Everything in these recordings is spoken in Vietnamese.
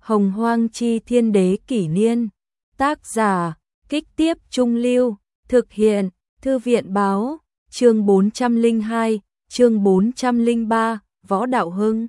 Hồng Hoang Chi Thiên Đế Kỷ Niên. Tác giả, Kích Tiếp Trung Lưu. Thực hiện, Thư viện Báo. Chương 402, chương 403, Võ Đạo Hưng.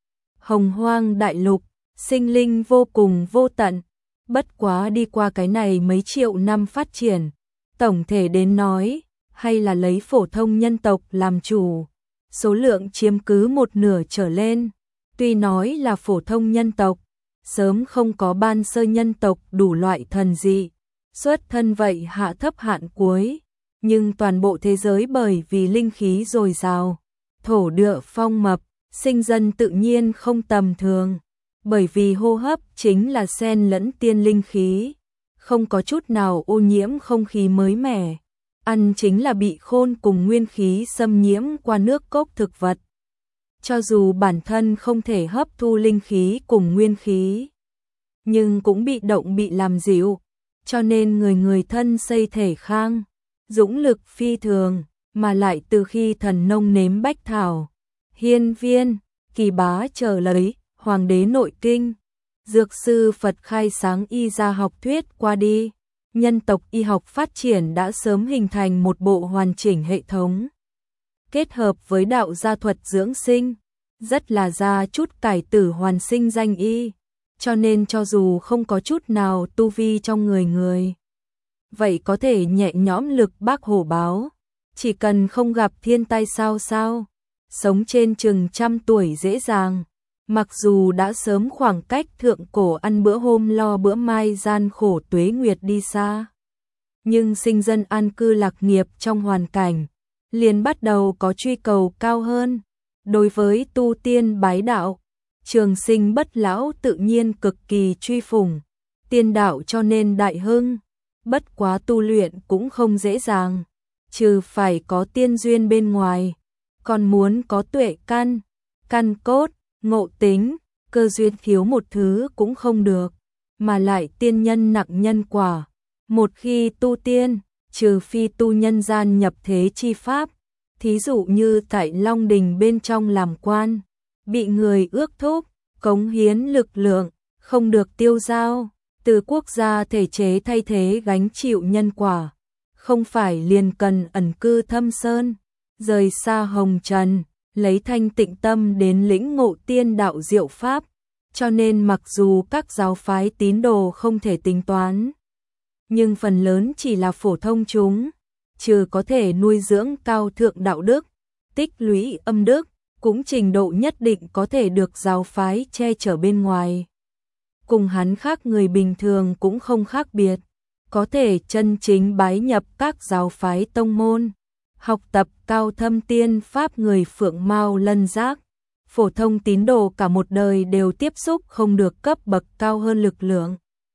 Hồng Hoang Đại Lục, sinh linh vô cùng vô tận. Bất quá đi qua cái này mấy triệu năm phát triển, tổng thể đến nói, hay là lấy phổ thông nhân tộc làm chủ, số lượng chiếm cứ một nửa trở lên. Tuy nói là phổ thông nhân tộc, sớm không có ban sơ nhân tộc đủ loại thần dị, xuất thân vậy hạ thấp hạn cuối, nhưng toàn bộ thế giới bởi vì linh khí dồi dào, thổ địa phong mập, sinh dân tự nhiên không tầm thường. Bởi vì hô hấp chính là xen lẫn tiên linh khí, không có chút nào ô nhiễm không khí mới mẻ, ăn chính là bị khôn cùng nguyên khí xâm nhiễm qua nước cốc thực vật. Cho dù bản thân không thể hấp thu linh khí cùng nguyên khí, nhưng cũng bị động bị làm dịu, cho nên người người thân xây thể khang, dũng lực phi thường, mà lại từ khi thần nông nếm bách thảo, hiên viên, kỳ bá chờ lấy, hoàng đế nội kinh, dược sư Phật khai sáng y gia học thuyết qua đi, nhân tộc y học phát triển đã sớm hình thành một bộ hoàn chỉnh hệ thống. Kết hợp với đạo gia thuật dưỡng sinh, rất là ra chút cải tử hoàn sinh danh y, cho nên cho dù không có chút nào tu vi trong người, vậy có thể nhẹ nhõm lực bác hổ báo, chỉ cần không gặp thiên tai sao, sống trên chừng 100 tuổi dễ dàng. Mặc dù đã sớm khoảng cách thượng cổ ăn bữa hôm lo bữa mai gian khổ tuế nguyệt đi xa, nhưng sinh dân an cư lạc nghiệp trong hoàn cảnh, liền bắt đầu có truy cầu cao hơn. Đối với tu tiên bái đạo, trường sinh bất lão tự nhiên cực kỳ truy phủng, tiên đạo cho nên đại hưng. Bất quá tu luyện cũng không dễ dàng, trừ phải có tiên duyên bên ngoài, còn muốn có tuệ căn, căn cốt, ngộ tính, cơ duyên thiếu một thứ cũng không được, mà lại tiên nhân nặng nhân quả. Một khi tu tiên, trừ phi tu nhân gian nhập thế chi pháp, thí dụ như tại Long Đình bên trong làm quan, bị người ước thúc, cống hiến lực lượng, không được tiêu dao, từ quốc gia thể chế thay thế gánh chịu nhân quả, không phải liền cần ẩn cư thâm sơn, rời xa hồng trần, lấy thanh tịnh tâm đến lĩnh ngộ tiên đạo diệu pháp, cho nên mặc dù các giáo phái tín đồ không thể tính toán, nhưng phần lớn chỉ là phổ thông chúng, trừ có thể nuôi dưỡng cao thượng đạo đức, tích lũy âm đức, cũng trình độ nhất định có thể được giáo phái che chở bên ngoài. Cùng hắn khác người bình thường cũng không khác biệt, có thể chân chính bái nhập các giáo phái tông môn, học tập cao thâm tiên pháp người Phượng Mao Lân Giác. Phổ thông tín đồ cả một đời đều tiếp xúc không được cấp bậc cao hơn lực lượng.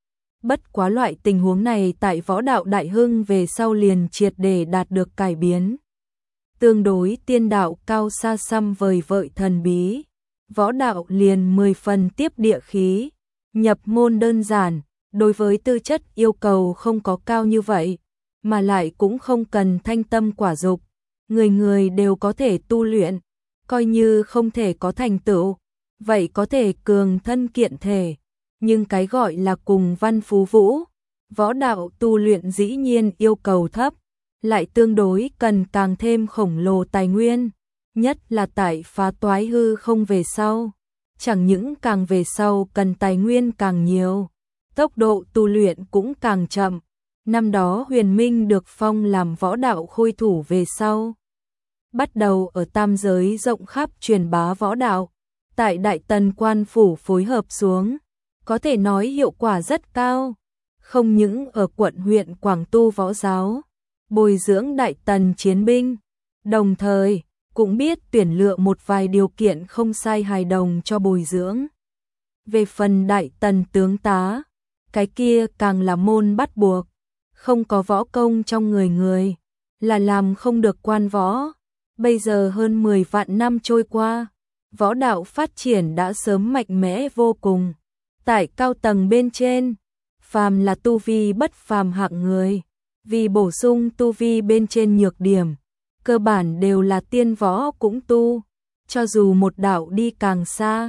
Bất quá loại tình huống này tại võ đạo đại hưng về sau liền triệt để đạt được cải biến. Tương đối tiên đạo cao xa xăm vời vợi thần bí, võ đạo liền 10 phần tiếp địa khí, nhập môn đơn giản, đối với tư chất yêu cầu không có cao như vậy, mà lại cũng không cần thanh tâm quả dục, người người đều có thể tu luyện, coi như không thể có thành tựu, vậy có thể cường thân kiện thể, nhưng cái gọi là cùng văn phú vũ, võ đạo tu luyện dĩ nhiên yêu cầu thấp, lại tương đối cần càng thêm khổng lồ tài nguyên, nhất là tại phá toái hư không về sau, chẳng những càng về sau cần tài nguyên càng nhiều, tốc độ tu luyện cũng càng chậm. Năm đó Huyền Minh được phong làm võ đạo khôi thủ về sau, bắt đầu ở tam giới rộng khắp truyền bá võ đạo, tại Đại Tần quan phủ phối hợp xuống, có thể nói hiệu quả rất cao, không những ở quận huyện Quảng Tu võ giáo, bồi dưỡng Đại Tần chiến binh, đồng thời cũng biết tuyển lựa một vài điều kiện không sai hài đồng cho bồi dưỡng. Về phần Đại Tần tướng tá, cái kia càng là môn bắt buộc, không có võ công trong người là làm không được quan võ. Bây giờ hơn 10 vạn năm trôi qua, võ đạo phát triển đã sớm mạnh mẽ vô cùng. Tại cao tầng bên trên, phàm là tu vi bất phàm hạng người, vì bổ sung tu vi bên trên nhược điểm, cơ bản đều là tiên võ cũng tu, cho dù một đạo đi càng xa,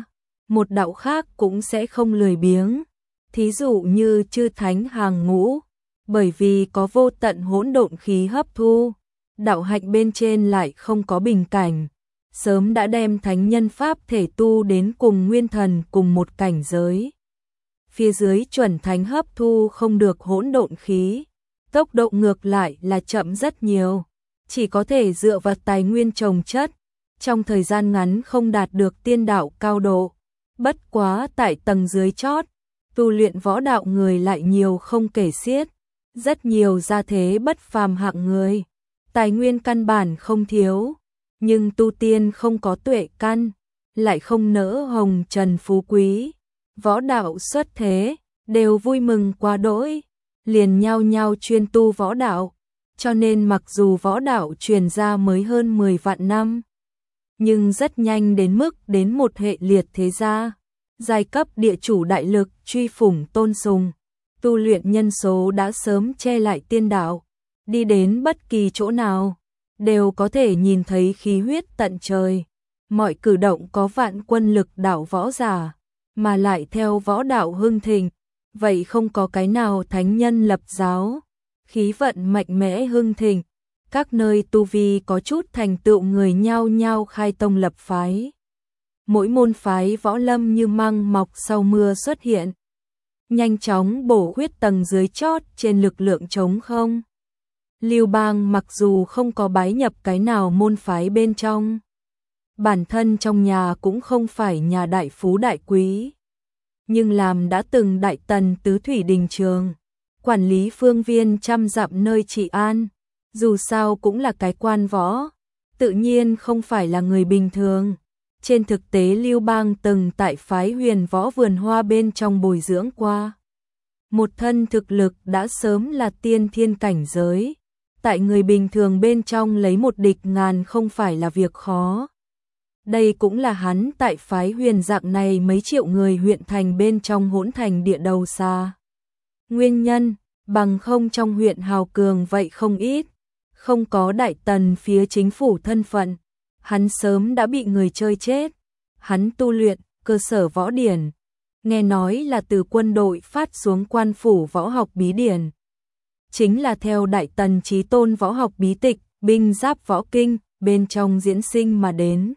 một đạo khác cũng sẽ không lười biếng. Thí dụ như chư thánh hàng ngũ, bởi vì có vô tận hỗn độn khí hấp thu, đạo hạnh bên trên lại không có bình cảnh, sớm đã đem thánh nhân pháp thể tu đến cùng nguyên thần cùng một cảnh giới. Phía dưới chuẩn thánh hấp thu không được hỗn độn khí, tốc độ ngược lại là chậm rất nhiều, chỉ có thể dựa vào tài nguyên trồng chất, trong thời gian ngắn không đạt được tiên đạo cao độ. Bất quá tại tầng dưới chót, tu luyện võ đạo người lại nhiều không kể xiết, rất nhiều gia thế bất phàm hạng người, tài nguyên căn bản không thiếu, nhưng tu tiên không có tuệ căn, lại không nỡ hồng trần phú quý, võ đạo xuất thế, đều vui mừng quá đỗi, liền nhao nhao chuyên tu võ đạo, cho nên mặc dù võ đạo truyền ra mới hơn 10 vạn năm, nhưng rất nhanh đến mức đến một hệ liệt thế gia, giai cấp địa chủ đại lực truy phủng tôn sùng, tu luyện nhân số đã sớm che lại tiên đạo, đi đến bất kỳ chỗ nào, đều có thể nhìn thấy khí huyết tận trời, mọi cử động có vạn quân lực đạo võ giả, mà lại theo võ đạo hưng thịnh, vậy không có cái nào thánh nhân lập giáo, khí vận mạnh mẽ hưng thịnh, các nơi tu vi có chút thành tựu người nhao nhao khai tông lập phái. Mỗi môn phái võ lâm như măng mọc sau mưa xuất hiện, nhanh chóng bổ khuyết tầng dưới chót trên lực lượng trống không. Lưu Bang mặc dù không có bái nhập cái nào môn phái bên trong, bản thân trong nhà cũng không phải nhà đại phú đại quý, nhưng làm đã từng đại tần tứ thủy đình trường, quản lý phương viên trăm dặm nơi trị an, dù sao cũng là cái quan võ, tự nhiên không phải là người bình thường. Trên thực tế Lưu Bang từng tại phái Huyền Võ Vườn Hoa bên trong bồi dưỡng qua. Một thân thực lực đã sớm là tiên thiên cảnh giới, tại người bình thường bên trong lấy một địch ngàn không phải là việc khó. Đây cũng là hắn tại phái Huyền dạng này mấy triệu người huyện thành bên trong hỗn thành địa đầu xa. Nguyên nhân, bằng không trong huyện hào cường vậy không ít, không có đại tần phía chính phủ thân phận, hắn sớm đã bị người chơi chết. Hắn tu luyện cơ sở võ điển, nghe nói là từ quân đội phát xuống quan phủ võ học bí điển, chính là theo đại tần chí tôn võ học bí tịch, binh giáp võ kinh bên trong diễn sinh mà đến.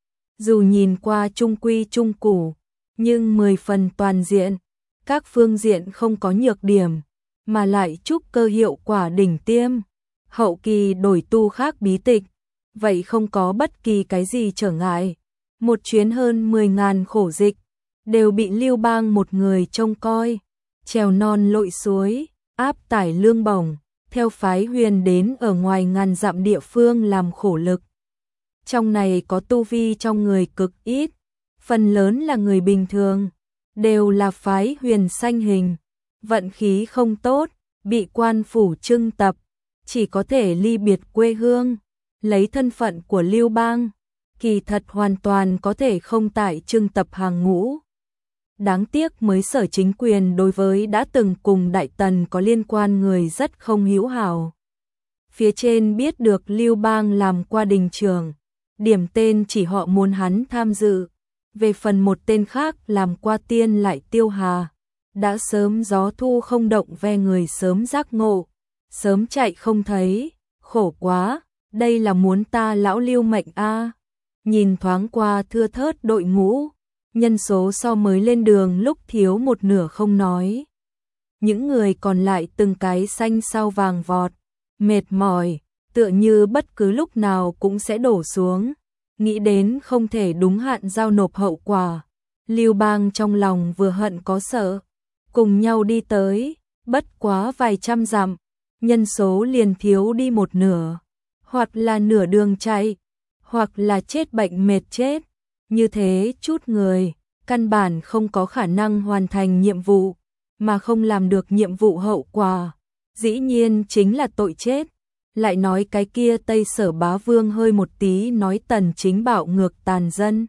Dù nhìn qua trung quy trung củ, nhưng 10 phần toàn diện, các phương diện không có nhược điểm, mà lại trúc cơ hiệu quả đỉnh tiêm. Hậu kỳ đổi tu khác bí tịch, vậy không có bất kỳ cái gì trở ngại. Một chuyến hơn 10.000 khổ dịch, đều bị Lưu Bang một người trông coi, trèo non lội suối, áp tải lương bổng, theo phái Huyền đến ở ngoài ngàn dặm địa phương làm khổ lực. Trong này có tu vi trong người cực ít, phần lớn là người bình thường, đều là phái Huyền sanh hình, vận khí không tốt, bị quan phủ trưng tập, chỉ có thể ly biệt quê hương, lấy thân phận của Lưu Bang, kỳ thật hoàn toàn có thể không tại trưng tập hàng ngũ. Đáng tiếc mới sở chính quyền đối với đã từng cùng đại tần có liên quan người rất không hữu hảo. Phía trên biết được Lưu Bang làm qua đình trường, điểm tên chỉ họ muốn hắn tham dự, về phần một tên khác làm qua tiên lại tiêu hà, đã sớm gió thu không động ve người sớm giác ngộ, sớm chạy không thấy, khổ quá, đây là muốn ta lão Lưu mệnh a. Nhìn thoáng qua thưa thớt đội ngũ, nhân số so mới lên đường lúc thiếu một nửa không nói. Những người còn lại từng cái xanh sao vàng vọt, mệt mỏi, tựa như bất cứ lúc nào cũng sẽ đổ xuống, nghĩ đến không thể đúng hạn giao nộp hậu quả. Lưu Bang trong lòng vừa hận có sợ, cùng nhau đi tới, bất quá vài trăm dặm, nhân số liền thiếu đi một nửa, hoặc là nửa đường chạy, hoặc là chết bệnh mệt chết, như thế chút người, căn bản không có khả năng hoàn thành nhiệm vụ, mà không làm được nhiệm vụ hậu quả, dĩ nhiên chính là tội chết. Lại nói cái kia Tây Sở Bá Vương hơi một tí nói Tần Chính bạo ngược tàn dân.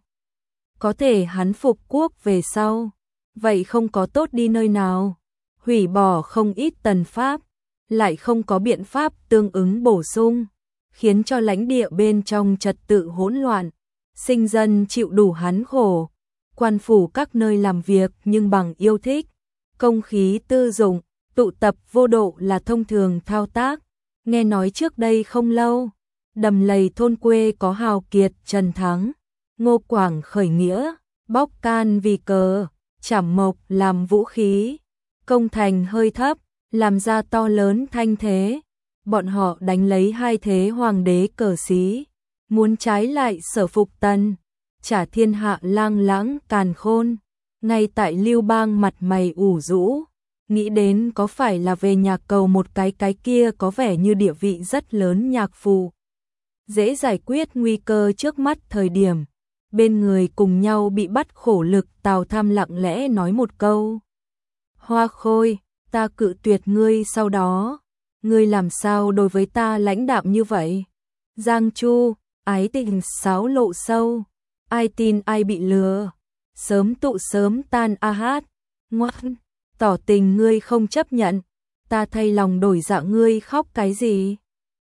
Có thể hắn phục quốc về sau, vậy không có tốt đi nơi nào, hủy bỏ không ít tần pháp, lại không có biện pháp tương ứng bổ sung, khiến cho lãnh địa bên trong trật tự hỗn loạn, sinh dân chịu đủ hắn khổ, quan phủ các nơi làm việc nhưng bằng yêu thích, công khí tư dụng, tụ tập vô độ là thông thường thao tác. Nghe nói trước đây không lâu, Đầm Lầy thôn quê có hào kiệt Trần Thắng, Ngô Quảng khởi nghĩa, bóc can vì cờ, chảm mộc làm vũ khí, công thành hơi thấp, làm ra to lớn thanh thế. Bọn họ đánh lấy hai thế hoàng đế cờ xí, muốn trái lại Sở Phục Tần, trả thiên hạ lang lãng càn khôn. Ngay tại Lưu Bang mặt mày ủ rũ, nghĩ đến có phải là về nhạc cầu một cái kia có vẻ như địa vị rất lớn nhạc phù. Dễ giải quyết nguy cơ trước mắt thời điểm, bên người cùng nhau bị bắt khổ lực Tào Tham lặng lẽ nói một câu. Hoa Khôi, ta cự tuyệt ngươi sau đó, ngươi làm sao đối với ta lãnh đạm như vậy? Giang Chu, ái tình xáo lộ sâu, ai tin ai bị lừa, sớm tụ sớm tan a hát, ngoan, tỏ tình ngươi không chấp nhận, ta thay lòng đổi dạ ngươi khóc cái gì?